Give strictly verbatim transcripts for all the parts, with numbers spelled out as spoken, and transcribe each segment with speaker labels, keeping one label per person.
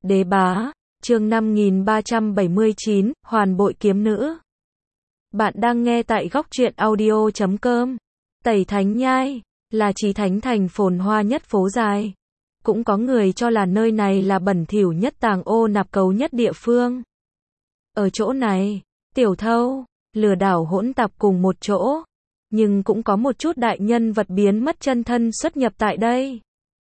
Speaker 1: Đế bá, chương năm nghìn ba trăm bảy mươi chín, Hoàn bội kiếm nữ. Bạn đang nghe tại góc truyện audio chấm com. Tẩy Thánh Nhai, là Chí Thánh thành phồn hoa nhất phố dài. Cũng có người cho là nơi này là bẩn thỉu nhất tàng ô nạp cấu nhất địa phương. Ở chỗ này, tiểu thâu, lừa đảo hỗn tạp cùng một chỗ. Nhưng cũng có một chút đại nhân vật biến mất chân thân xuất nhập tại đây.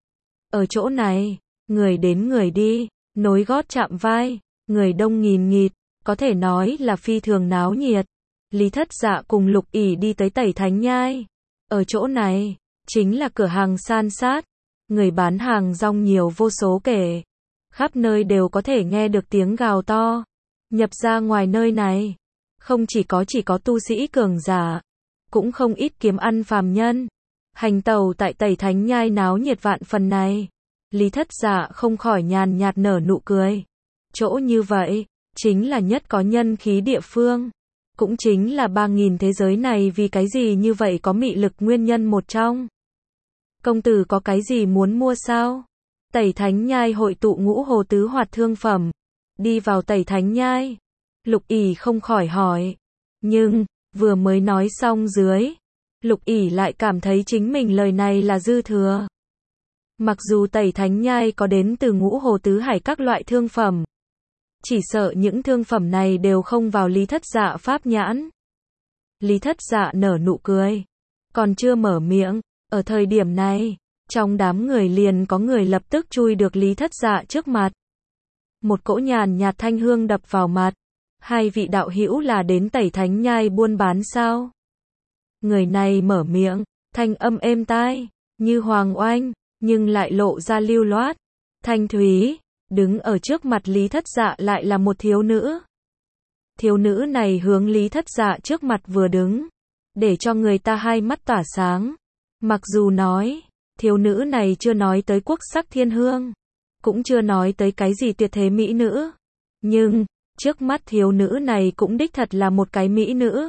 Speaker 1: Ở chỗ này, người đến người đi, nối gót chạm vai, người đông nghìn nghịt, có thể nói là phi thường náo nhiệt. Lý Thất Dạ cùng Lục ỷ đi tới Tẩy Thánh Nhai. Ở chỗ này, chính là cửa hàng san sát. Người bán hàng rong nhiều vô số kể. Khắp nơi đều có thể nghe được tiếng gào to. Nhập ra ngoài nơi này, không chỉ có chỉ có tu sĩ cường giả, cũng không ít kiếm ăn phàm nhân. Hành tàu tại Tẩy Thánh Nhai náo nhiệt vạn phần này. Lý Thất Dạ không khỏi nhàn nhạt nở nụ cười. Chỗ như vậy, chính là nhất có nhân khí địa phương. Cũng chính là ba nghìn thế giới này vì cái gì như vậy có mị lực nguyên nhân một trong. Công tử có cái gì muốn mua sao? Tẩy Thánh Nhai hội tụ ngũ hồ tứ hoạt thương phẩm. Đi vào Tẩy Thánh Nhai. Lục ỷ không khỏi hỏi. Nhưng, vừa mới nói xong dưới, Lục ỷ lại cảm thấy chính mình lời này là dư thừa. Mặc dù Tẩy Thánh Nhai có đến từ ngũ hồ tứ hải các loại thương phẩm, chỉ sợ những thương phẩm này đều không vào Lý Thất Dạ pháp nhãn. Lý Thất Dạ nở nụ cười, còn chưa mở miệng, ở thời điểm này, trong đám người liền có người lập tức chui được Lý Thất Dạ trước mặt. Một cỗ nhàn nhạt thanh hương đập vào mặt. Hai vị đạo hữu là đến Tẩy Thánh Nhai buôn bán sao? Người này mở miệng, thanh âm êm tai, như hoàng oanh, nhưng lại lộ ra lưu loát, thanh thúy. Đứng ở trước mặt Lý Thất Dạ lại là một thiếu nữ. Thiếu nữ này hướng Lý Thất Dạ trước mặt vừa đứng, để cho người ta hai mắt tỏa sáng. Mặc dù nói, thiếu nữ này chưa nói tới quốc sắc thiên hương, cũng chưa nói tới cái gì tuyệt thế mỹ nữ, nhưng trước mắt thiếu nữ này cũng đích thật là một cái mỹ nữ.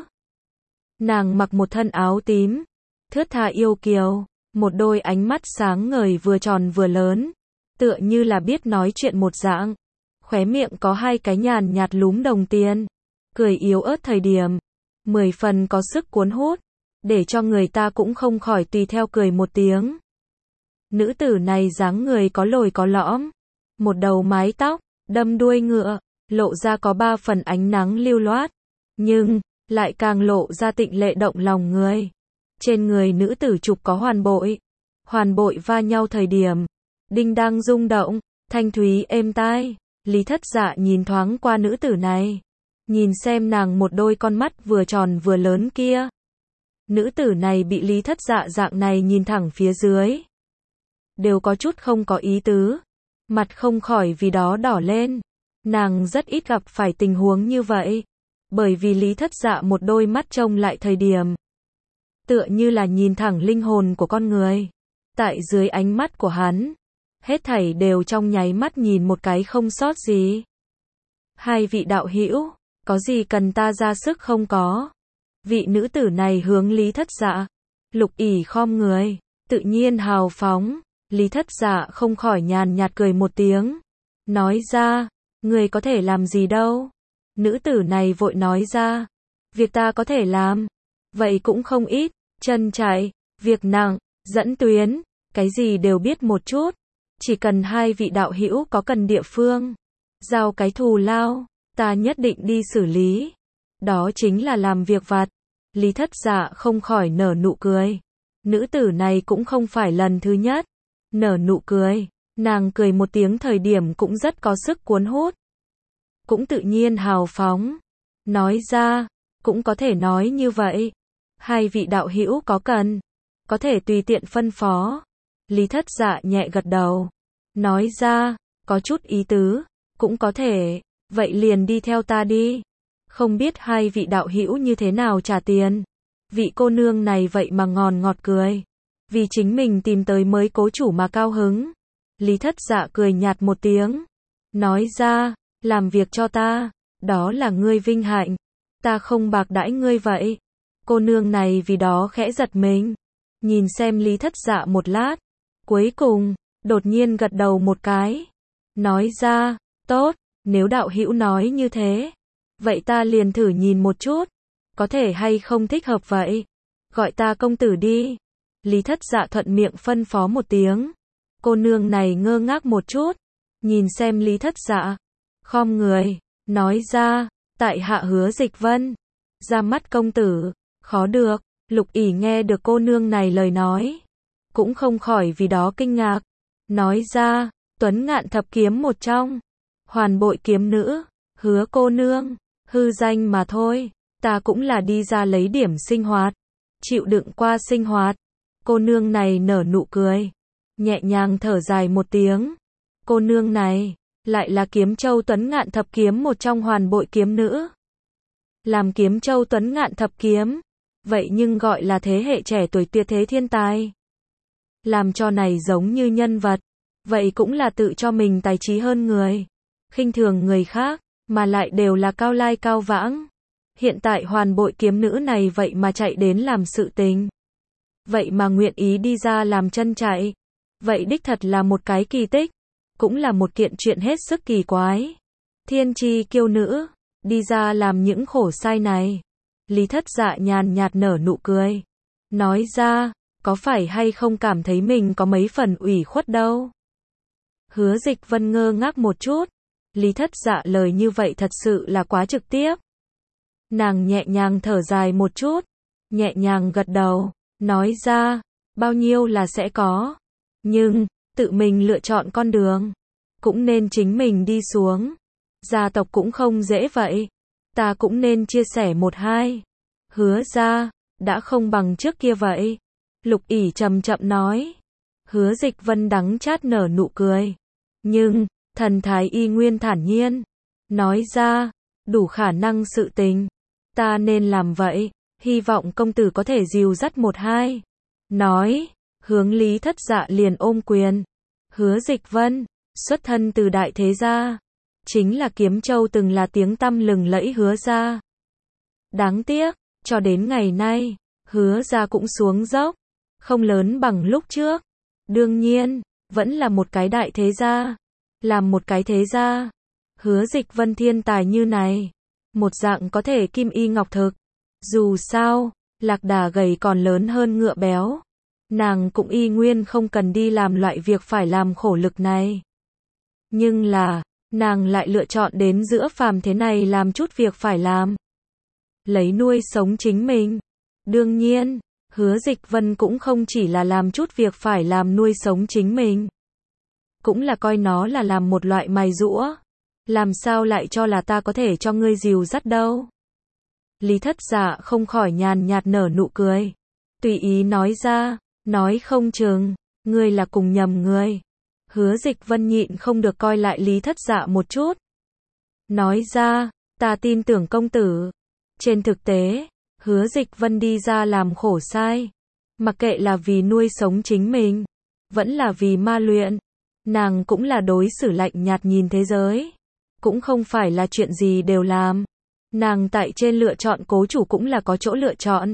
Speaker 1: Nàng mặc một thân áo tím, thướt tha yêu kiều, một đôi ánh mắt sáng ngời vừa tròn vừa lớn, tựa như là biết nói chuyện một dạng. Khóe miệng có hai cái nhàn nhạt lúm đồng tiền, cười yếu ớt thời điểm, mười phần có sức cuốn hút, để cho người ta cũng không khỏi tùy theo cười một tiếng. Nữ tử này dáng người có lồi có lõm, một đầu mái tóc, đâm đuôi ngựa, lộ ra có ba phần ánh nắng lưu loát, nhưng lại càng lộ ra tịnh lệ động lòng người. Trên người nữ tử trục có hoàn bội, hoàn bội va nhau thời điểm, đinh đang rung động, thanh thúy êm tai. Lý Thất Dạ nhìn thoáng qua nữ tử này, nhìn xem nàng một đôi con mắt vừa tròn vừa lớn kia. Nữ tử này bị Lý Thất Dạ dạng này nhìn thẳng phía dưới, đều có chút không có ý tứ, mặt không khỏi vì đó đỏ lên. Nàng rất ít gặp phải tình huống như vậy, bởi vì Lý Thất Dạ một đôi mắt trông lại thời điểm, tựa như là nhìn thẳng linh hồn của con người. Tại dưới ánh mắt của hắn, hết thảy đều trong nháy mắt nhìn một cái không sót gì. Hai vị đạo hữu, có gì cần ta ra sức không có? Vị nữ tử này hướng Lý Thất Dạ. Lục ỷ khom người, tự nhiên hào phóng. Lý Thất Dạ không khỏi nhàn nhạt cười một tiếng, nói ra, người có thể làm gì đâu? Nữ tử này vội nói ra, việc ta có thể làm, vậy cũng không ít, chân chạy, việc nặng, dẫn tuyến, cái gì đều biết một chút. Chỉ cần hai vị đạo hữu có cần địa phương, giao cái thù lao, ta nhất định đi xử lý. Đó chính là làm việc vặt. Lý Thất Dạ không khỏi nở nụ cười. Nữ tử này cũng không phải lần thứ nhất nở nụ cười, nàng cười một tiếng thời điểm cũng rất có sức cuốn hút, cũng tự nhiên hào phóng. Nói ra, cũng có thể nói như vậy. Hai vị đạo hữu có cần, có thể tùy tiện phân phó. Lý Thất Dạ nhẹ gật đầu, nói ra, có chút ý tứ, cũng có thể, vậy liền đi theo ta đi. Không biết hai vị đạo hữu như thế nào trả tiền. Vị cô nương này vậy mà ngòn ngọt cười, vì chính mình tìm tới mới cố chủ mà cao hứng. Lý Thất Dạ cười nhạt một tiếng, nói ra, làm việc cho ta, đó là ngươi vinh hạnh, ta không bạc đãi ngươi vậy. Cô nương này vì đó khẽ giật mình, nhìn xem Lý Thất Dạ một lát, cuối cùng, đột nhiên gật đầu một cái, nói ra, Tốt, nếu đạo hữu nói như thế, vậy ta liền thử nhìn một chút, có thể hay không thích hợp vậy. Gọi ta công tử đi. Lý Thất Dạ thuận miệng phân phó một tiếng. Cô nương này ngơ ngác một chút, nhìn xem Lý Thất Dạ, khom người, nói ra, tại hạ Hứa Dịch Vân. Ra mắt công tử, khó được. Lục ỷ nghe được cô nương này lời nói, cũng không khỏi vì đó kinh ngạc. Nói ra, Tuấn Ngạn thập kiếm một trong, Hoàn Bội kiếm nữ, Hứa cô nương, hư danh mà thôi, ta cũng là đi ra lấy điểm sinh hoạt, chịu đựng qua sinh hoạt. Cô nương này nở nụ cười, nhẹ nhàng thở dài một tiếng. Cô nương này, lại là Kiếm Châu Tuấn Ngạn thập kiếm một trong Hoàn Bội kiếm nữ. Làm Kiếm Châu Tuấn Ngạn thập kiếm, vậy nhưng gọi là thế hệ trẻ tuổi tuyệt thế thiên tài. Làm cho này giống như nhân vật, vậy cũng là tự cho mình tài trí hơn người, khinh thường người khác, mà lại đều là cao lai cao vãng. Hiện tại Hoàn Bội kiếm nữ này vậy mà chạy đến làm sự tình, vậy mà nguyện ý đi ra làm chân chạy, vậy đích thật là một cái kỳ tích, cũng là một kiện chuyện hết sức kỳ quái. Thiên chi kiêu nữ, đi ra làm những khổ sai này. Lý Thất Dạ nhàn nhạt nở nụ cười, nói ra, có phải hay không cảm thấy mình có mấy phần ủy khuất đâu. Hứa Dịch Vân ngơ ngác một chút, Lý Thất Dạ lời như vậy thật sự là quá trực tiếp. Nàng nhẹ nhàng thở dài một chút, nhẹ nhàng gật đầu, nói ra, bao nhiêu là sẽ có, nhưng, tự mình lựa chọn con đường, cũng nên chính mình đi xuống. Gia tộc cũng không dễ vậy, ta cũng nên chia sẻ một hai. Hứa ra, đã không bằng trước kia vậy. Lục ỷ chậm chậm nói. Hứa Dịch Vân đắng chát nở nụ cười, nhưng, thần thái y nguyên thản nhiên, nói ra, đủ khả năng sự tình, ta nên làm vậy, hy vọng công tử có thể dìu dắt một hai. Nói, hướng Lý Thất Dạ liền ôm quyền. Hứa Dịch Vân, xuất thân từ đại thế gia, chính là Kiếm Châu từng là tiếng tăm lừng lẫy Hứa gia. Đáng tiếc, cho đến ngày nay, Hứa gia cũng xuống dốc, không lớn bằng lúc trước. Đương nhiên, vẫn là một cái đại thế gia. Làm một cái thế gia, Hứa Dịch Vân thiên tài như này, một dạng có thể kim y ngọc thực. Dù sao, lạc đà gầy còn lớn hơn ngựa béo, nàng cũng y nguyên không cần đi làm loại việc phải làm khổ lực này. Nhưng là, nàng lại lựa chọn đến giữa phàm thế này làm chút việc phải làm, lấy nuôi sống chính mình. Đương nhiên, Hứa Dịch Vân cũng không chỉ là làm chút việc phải làm nuôi sống chính mình, cũng là coi nó là làm một loại mài giũa. Làm sao lại cho là ta có thể cho ngươi dìu dắt đâu. Lý Thất Dạ không khỏi nhàn nhạt nở nụ cười, tùy ý nói ra, nói không chừng, ngươi là cùng nhầm người. Hứa Dịch Vân nhịn không được coi lại Lý Thất Dạ một chút. Nói ra, ta tin tưởng công tử. Trên thực tế, Hứa Dịch Vân đi ra làm khổ sai, mặc kệ là vì nuôi sống chính mình, vẫn là vì ma luyện, nàng cũng là đối xử lạnh nhạt nhìn thế giới, cũng không phải là chuyện gì đều làm. Nàng tại trên lựa chọn cố chủ cũng là có chỗ lựa chọn.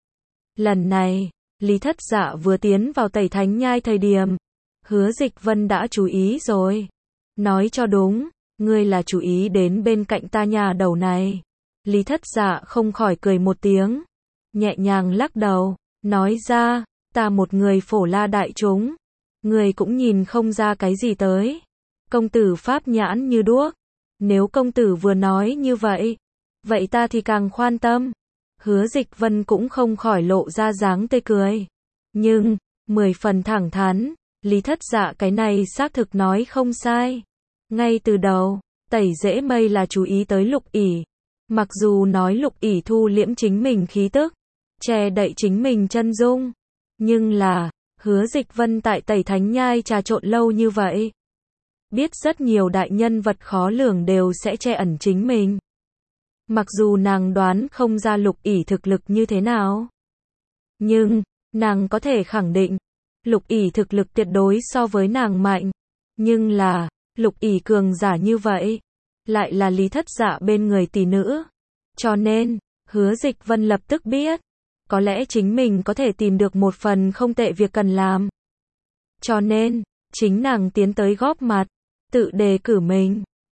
Speaker 1: Lần này, Lý Thất Dạ vừa tiến vào Tẩy Thánh Nhai thời điểm, Hứa Dịch Vân đã chú ý rồi. Nói cho đúng, ngươi là chú ý đến bên cạnh ta nhà đầu này. Lý Thất Dạ không khỏi cười một tiếng, nhẹ nhàng lắc đầu, nói ra, ta một người phổ la đại chúng, người cũng nhìn không ra cái gì tới. Công tử pháp nhãn như đuốc, nếu công tử vừa nói như vậy, vậy ta thì càng khoan tâm. Hứa Dịch Vân cũng không khỏi lộ ra dáng tươi cười, nhưng, mười phần thẳng thắn, Lý Thất Dạ cái này xác thực nói không sai. Ngay từ đầu, Tẩy Dễ Mây là chú ý tới Lục ỷ. Mặc dù nói Lục ỷ thu liễm chính mình khí tức, che đậy chính mình chân dung, nhưng là, Hứa Dịch Vân tại Tẩy Thánh Nhai trà trộn lâu như vậy, biết rất nhiều đại nhân vật khó lường đều sẽ che ẩn chính mình. Mặc dù nàng đoán không ra Lục ỷ thực lực như thế nào, nhưng, nàng có thể khẳng định, Lục ỷ thực lực tuyệt đối so với nàng mạnh. Nhưng là, Lục ỷ cường giả như vậy, lại là Lý Thất Dạ bên người tỷ nữ. Cho nên, Hứa Dịch Vân lập tức biết, có lẽ chính mình có thể tìm được một phần không tệ việc cần làm. Cho nên, chính nàng tiến tới góp mặt, tự đề cử mình.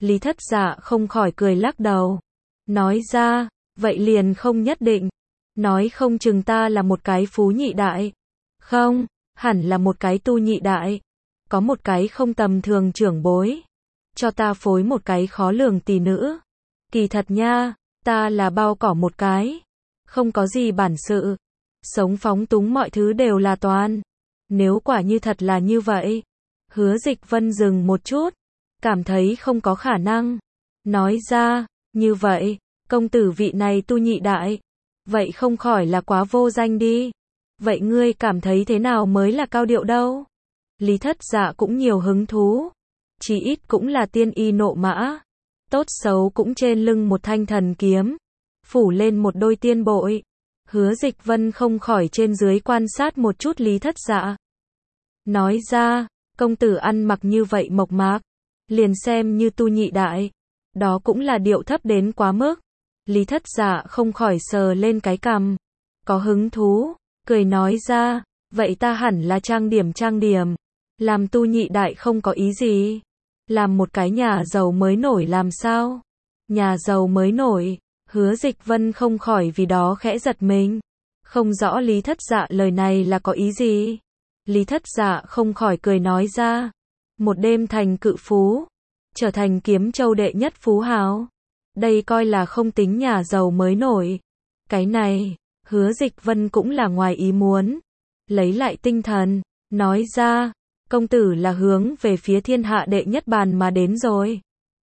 Speaker 1: Lý Thất Dạ không khỏi cười lắc đầu. Nói ra, vậy liền không nhất định. Nói không chừng ta là một cái phú nhị đại. Không, hẳn là một cái tu nhị đại. Có một cái không tầm thường trưởng bối. Cho ta phối một cái khó lường tỷ nữ. Kỳ thật nha, ta là bao cỏ một cái. Không có gì bản sự. Sống phóng túng mọi thứ đều là toàn. Nếu quả như thật là như vậy. Hứa Dịch Vân dừng một chút. Cảm thấy không có khả năng. Nói ra, như vậy, công tử vị này tu nhị đại. Vậy không khỏi là quá vô danh đi. Vậy ngươi cảm thấy thế nào mới là cao điệu đâu? Lý Thất Dạ cũng nhiều hứng thú. Chỉ ít cũng là tiên y nộ mã. Tốt xấu cũng trên lưng một thanh thần kiếm. Phủ lên một đôi tiên bội. Hứa Dịch Vân không khỏi trên dưới quan sát một chút Lý Thất Dạ. Nói ra, công tử ăn mặc như vậy mộc mạc. Liền xem như tu nhị đại. Đó cũng là điệu thấp đến quá mức. Lý Thất Dạ không khỏi sờ lên cái cằm. Có hứng thú. Cười nói ra, vậy ta hẳn là trang điểm trang điểm. Làm tu nhị đại không có ý gì. Làm một cái nhà giàu mới nổi làm sao? Nhà giàu mới nổi. Hứa Dịch Vân không khỏi vì đó khẽ giật mình. Không rõ Lý Thất Dạ lời này là có ý gì. Lý Thất Dạ không khỏi cười nói ra. Một đêm thành cự phú. Trở thành Kiếm Châu đệ nhất phú hào. Đây coi là không tính nhà giàu mới nổi. Cái này, Hứa Dịch Vân cũng là ngoài ý muốn. Lấy lại tinh thần, nói ra, công tử là hướng về phía thiên hạ đệ nhất bàn mà đến rồi.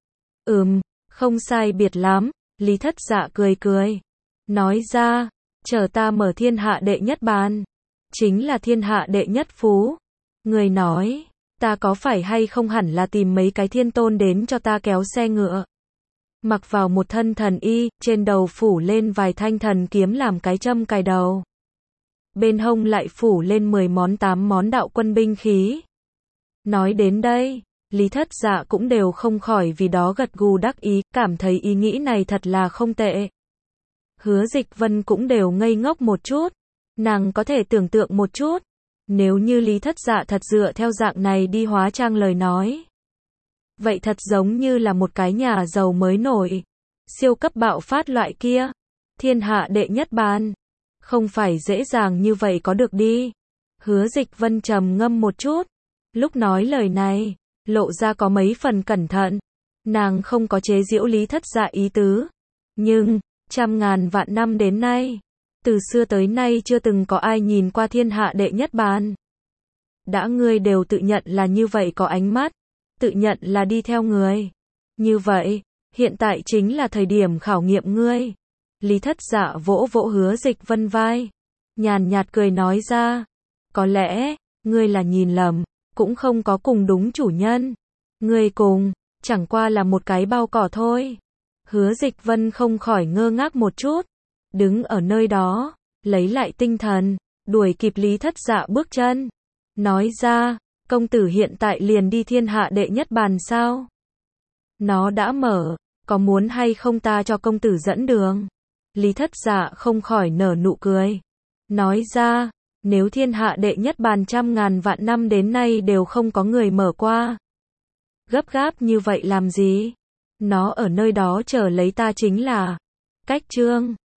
Speaker 1: Ừm, không sai biệt lắm, Lý Thất Dạ cười cười. Nói ra, chờ ta mở thiên hạ đệ nhất bàn. Chính là thiên hạ đệ nhất phú. Người nói, ta có phải hay không hẳn là tìm mấy cái thiên tôn đến cho ta kéo xe ngựa. Mặc vào một thân thần y, trên đầu phủ lên vài thanh thần kiếm làm cái châm cài đầu. Bên hông lại phủ lên mười món tám món đạo quân binh khí. Nói đến đây, Lý Thất Dạ cũng đều không khỏi vì đó gật gù đắc ý, cảm thấy ý nghĩ này thật là không tệ. Hứa Dịch Vân cũng đều ngây ngốc một chút. Nàng có thể tưởng tượng một chút. Nếu như Lý Thất Dạ thật dựa theo dạng này đi hóa trang lời nói. Vậy thật giống như là một cái nhà giàu mới nổi. Siêu cấp bạo phát loại kia. Thiên hạ đệ nhất bàn. Không phải dễ dàng như vậy có được đi. Hứa Dịch Vân trầm ngâm một chút. Lúc nói lời này, lộ ra có mấy phần cẩn thận. Nàng không có chế giễu Lý Thất Dạ ý tứ. Nhưng, trăm ngàn vạn năm đến nay, từ xưa tới nay chưa từng có ai nhìn qua thiên hạ đệ nhất bàn. Đã ngươi đều tự nhận là như vậy có ánh mắt. Tự nhận là đi theo người. Như vậy, hiện tại chính là thời điểm khảo nghiệm ngươi. Lý Thất Dạ vỗ vỗ Hứa Dịch Vân vai. Nhàn nhạt cười nói ra. Có lẽ, ngươi là nhìn lầm, cũng không có cùng đúng chủ nhân. Ngươi cùng, chẳng qua là một cái bao cỏ thôi. Hứa Dịch Vân không khỏi ngơ ngác một chút. Đứng ở nơi đó, lấy lại tinh thần, đuổi kịp Lý Thất Dạ bước chân. Nói ra, công tử hiện tại liền đi thiên hạ đệ nhất bàn sao? Nó đã mở, có muốn hay không ta cho công tử dẫn đường? Lý Thất Dạ không khỏi nở nụ cười. Nói ra, nếu thiên hạ đệ nhất bàn trăm ngàn vạn năm đến nay đều không có người mở qua. Gấp gáp như vậy làm gì? Nó ở nơi đó chờ lấy ta chính là. Cách chương